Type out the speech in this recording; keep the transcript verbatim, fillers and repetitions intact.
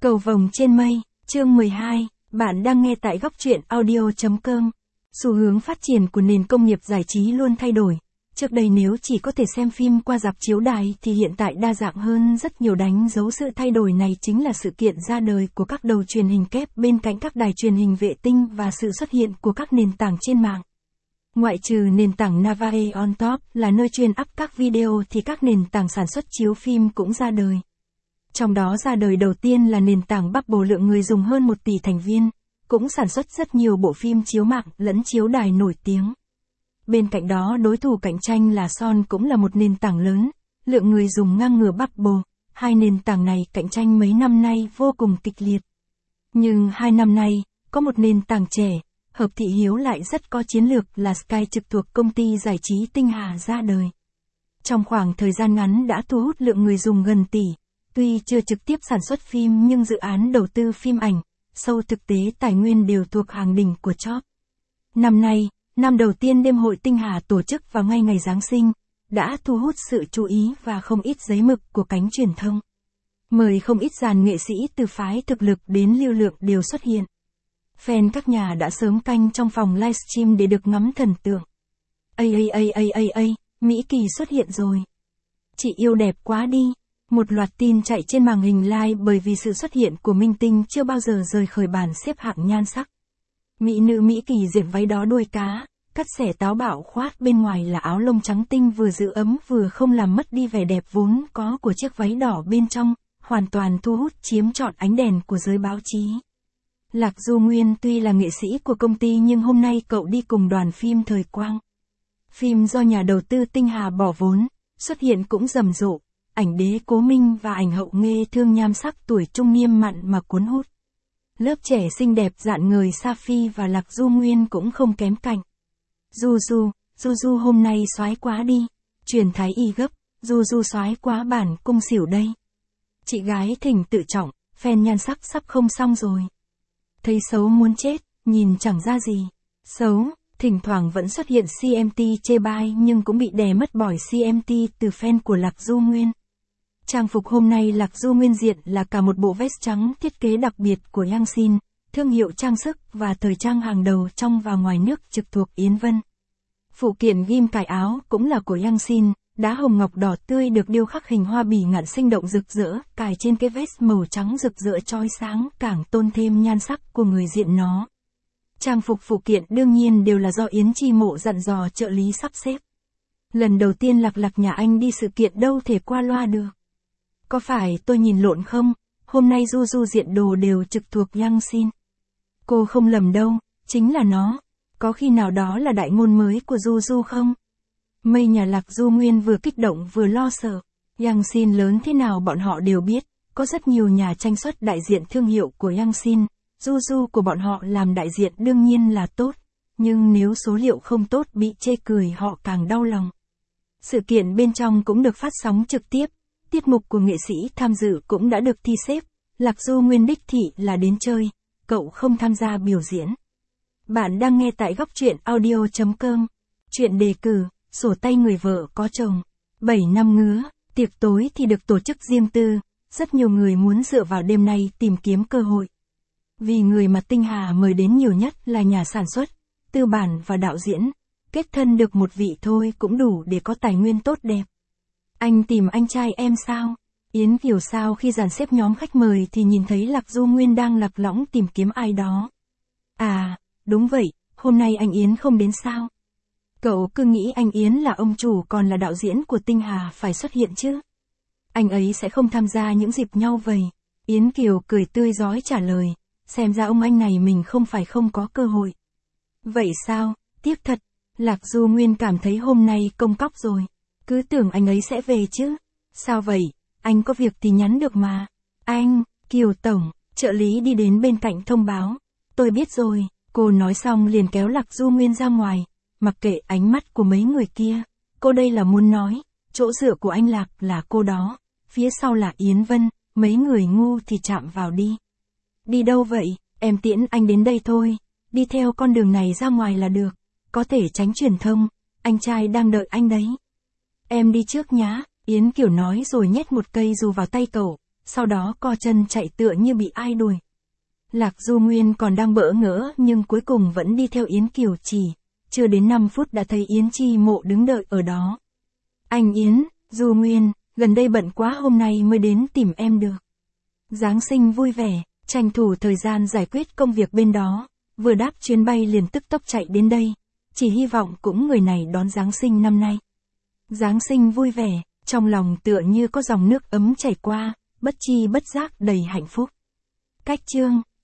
Cầu vồng trên mây, chương mười hai, bạn đang nghe tại góc truyện audio chấm com. Xu hướng phát triển của nền công nghiệp giải trí luôn thay đổi. Trước đây nếu chỉ có thể xem phim qua rạp chiếu đài thì hiện tại đa dạng hơn rất nhiều. Đánh dấu sự thay đổi này chính là sự kiện ra đời của các đầu truyền hình kép bên cạnh các đài truyền hình vệ tinh và sự xuất hiện của các nền tảng trên mạng. Ngoại trừ nền tảng Navae on top là nơi chuyên up các video thì các nền tảng sản xuất chiếu phim cũng ra đời. Trong đó ra đời đầu tiên là nền tảng Bubble, lượng người dùng hơn một tỷ thành viên, cũng sản xuất rất nhiều bộ phim chiếu mạng lẫn chiếu đài nổi tiếng. Bên cạnh đó đối thủ cạnh tranh là Son cũng là một nền tảng lớn, lượng người dùng ngang ngửa Bubble. Hai nền tảng này cạnh tranh mấy năm nay vô cùng kịch liệt. Nhưng hai năm nay, có một nền tảng trẻ, hợp thị hiếu lại rất có chiến lược là Sky trực thuộc công ty giải trí Tinh Hà ra đời. Trong khoảng thời gian ngắn đã thu hút lượng người dùng gần tỷ. Tuy chưa trực tiếp sản xuất phim nhưng dự án đầu tư phim ảnh, show thực tế tài nguyên đều thuộc hàng đỉnh của top. Năm nay, năm đầu tiên đêm hội Tinh Hà tổ chức vào ngay ngày Giáng sinh, đã thu hút sự chú ý và không ít giấy mực của cánh truyền thông. Mời không ít dàn nghệ sĩ từ phái thực lực đến lưu lượng đều xuất hiện. Fan các nhà đã sớm canh trong phòng livestream để được ngắm thần tượng. Ây ây ây ây ây ây, Mỹ Kỳ xuất hiện rồi. Chị yêu đẹp quá đi. Một loạt tin chạy trên màn hình live bởi vì sự xuất hiện của minh tinh chưa bao giờ rời khỏi bảng xếp hạng nhan sắc. Mỹ nữ Mỹ Kỳ diện váy đó đuôi cá, cắt xẻ táo bạo khoác bên ngoài là áo lông trắng tinh vừa giữ ấm vừa không làm mất đi vẻ đẹp vốn có của chiếc váy đỏ bên trong, hoàn toàn thu hút chiếm trọn ánh đèn của giới báo chí. Lạc Du Nguyên tuy là nghệ sĩ của công ty nhưng hôm nay cậu đi cùng đoàn phim Thời Quang. Phim do nhà đầu tư Tinh Hà bỏ vốn, xuất hiện cũng rầm rộ. Ảnh đế Cố Minh và ảnh hậu Nghê Thương nhan sắc tuổi trung niên mặn mà cuốn hút. Lớp trẻ xinh đẹp rạng ngời Safi và Lạc Du Nguyên cũng không kém cạnh. Du Du, Du Du hôm nay soái quá đi. Truyền thái y gấp, Du Du soái quá bản cung xỉu đây. Chị gái Thỉnh tự trọng, fan nhan sắc sắp không xong rồi. Thấy xấu muốn chết, nhìn chẳng ra gì. Xấu, thỉnh thoảng vẫn xuất hiện xê em tê chê bai nhưng cũng bị đè mất bỏi xê em tê từ fan của Lạc Du Nguyên. Trang phục hôm nay Lạc Du Nguyên diện là cả một bộ vest trắng thiết kế đặc biệt của Yangsin, thương hiệu trang sức và thời trang hàng đầu trong và ngoài nước trực thuộc Yến Vân. Phụ kiện ghim cài áo cũng là của Yangsin, đá hồng ngọc đỏ tươi được điêu khắc hình hoa bỉ ngạn sinh động rực rỡ, cài trên cái vest màu trắng rực rỡ chói sáng càng tôn thêm nhan sắc của người diện nó. Trang phục phụ kiện đương nhiên đều là do Yến Chi Mộ dặn dò trợ lý sắp xếp. Lần đầu tiên Lạc Lạc nhà anh đi sự kiện đâu thể qua loa được. Có phải tôi nhìn lộn không? Hôm nay Du Du diện đồ đều trực thuộc Yangsin. Cô không lầm đâu, chính là nó. Có khi nào đó là đại ngôn mới của Du Du không? Mây nhà Lạc Du Nguyên vừa kích động vừa lo sợ. Yangsin lớn thế nào bọn họ đều biết, có rất nhiều nhà tranh xuất đại diện thương hiệu của Yangsin. Du Du của bọn họ làm đại diện đương nhiên là tốt, nhưng nếu số liệu không tốt bị chê cười họ càng đau lòng. Sự kiện bên trong cũng được phát sóng trực tiếp. Tiết mục của nghệ sĩ tham dự cũng đã được thi xếp, Lạc Du Nguyên đích thị là đến chơi, cậu không tham gia biểu diễn. Bạn đang nghe tại góc truyện audio chấm com. Chuyện đề cử, sổ tay người vợ có chồng, bảy năm ngứa, tiệc tối thì được tổ chức riêng tư, rất nhiều người muốn dựa vào đêm nay tìm kiếm cơ hội. Vì người mà Tinh Hà mời đến nhiều nhất là nhà sản xuất, tư bản và đạo diễn, kết thân được một vị thôi cũng đủ để có tài nguyên tốt đẹp. Anh tìm anh trai em sao? Yến Kiều sao khi dàn xếp nhóm khách mời thì nhìn thấy Lạc Du Nguyên đang lạc lõng tìm kiếm ai đó. À, đúng vậy, hôm nay anh Yến không đến sao? Cậu cứ nghĩ anh Yến là ông chủ còn là đạo diễn của Tinh Hà phải xuất hiện chứ? Anh ấy sẽ không tham gia những dịp nhau vầy. Yến Kiều cười tươi rói trả lời, xem ra ông anh này mình không phải không có cơ hội. Vậy sao, tiếc thật, Lạc Du Nguyên cảm thấy hôm nay công cóc rồi. Cứ tưởng anh ấy sẽ về chứ. Sao vậy, anh có việc thì nhắn được mà. Anh, Kiều Tổng, trợ lý đi đến bên cạnh thông báo. Tôi biết rồi, cô nói xong liền kéo Lạc Du Nguyên ra ngoài. Mặc kệ ánh mắt của mấy người kia, cô đây là muốn nói, chỗ dựa của anh Lạc là cô đó. Phía sau là Yến Vân, mấy người ngu thì chạm vào đi. Đi đâu vậy, em tiễn anh đến đây thôi. Đi theo con đường này ra ngoài là được. Có thể tránh truyền thông, anh trai đang đợi anh đấy. Em đi trước nhá, Yến Kiều nói rồi nhét một cây dù vào tay cậu, sau đó co chân chạy tựa như bị ai đuổi. Lạc Du Nguyên còn đang bỡ ngỡ nhưng cuối cùng vẫn đi theo Yến Kiều Trì, chưa đến năm phút đã thấy Yến Chi Mộ đứng đợi ở đó. Anh Yến, Du Nguyên, gần đây bận quá hôm nay mới đến tìm em được. Giáng sinh vui vẻ, tranh thủ thời gian giải quyết công việc bên đó, vừa đáp chuyến bay liền tức tốc chạy đến đây, chỉ hy vọng cũng người này đón Giáng sinh năm nay. Giáng sinh vui vẻ, trong lòng tựa như có dòng nước ấm chảy qua, bất chi bất giác đầy hạnh phúc. Cách chương